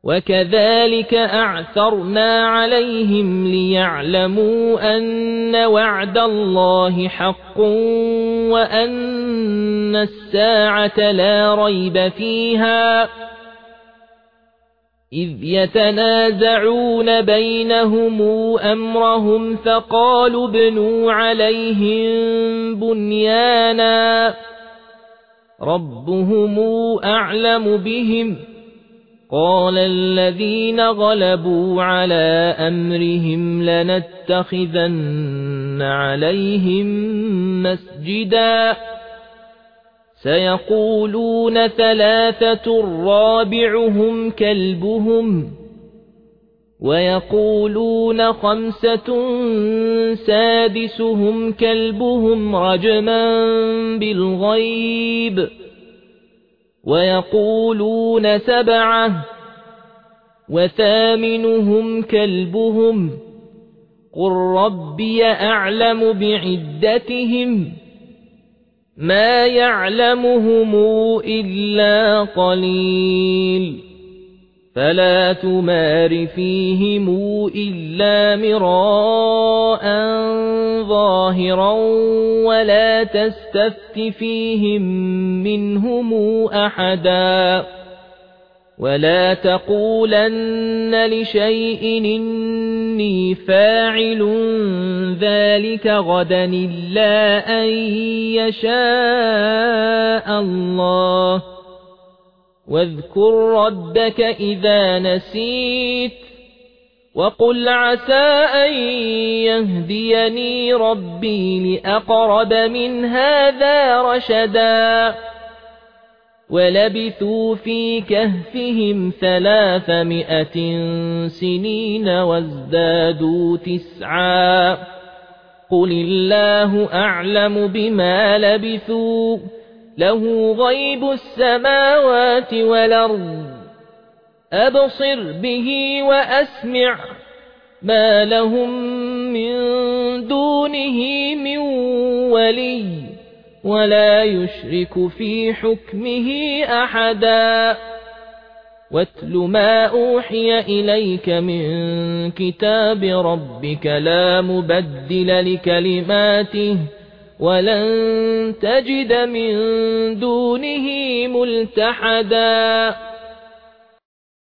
وكذلك أعثرنا عليهم ليعلموا أن وعد الله حق وأن الساعة لا ريب فيها إذ يتنازعون بينهم أمرهم فقالوا ابنوا عليهم بنيانا ربهم أعلم بهم قال الذين غلبوا على أمرهم لنتخذن عليهم مسجدا سيقولون ثلاثة رابعهم كلبهم ويقولون خمسة سادسهم كلبهم رجما بالغيب ويقولون سبعة وثامنهم كلبهم قل ربي أعلم بعدتهم ما يعلمهم إلا قليل فلا تمار فيهم إلا مراء ظاهرا ولا تستفت فيهم منهم أحدا ولا تقولن لشيء إني فاعل ذلك غدا إلا أن يشاء الله واذكر ربك إذا نسيت وقل عسى أن يهديني ربي لأقرب من هذا رشدا ولبثوا في كهفهم 300 سنين وازدادوا 9 قل الله أعلم بما لبثوا له غيب السماوات والأرض أبصر به وأسمع ما لهم من دونه من ولي ولا يشرك في حكمه أحدا واتل ما أوحي إليك من كتاب ربك لا مبدل لكلماته ولن تجد من دونه ملتحدا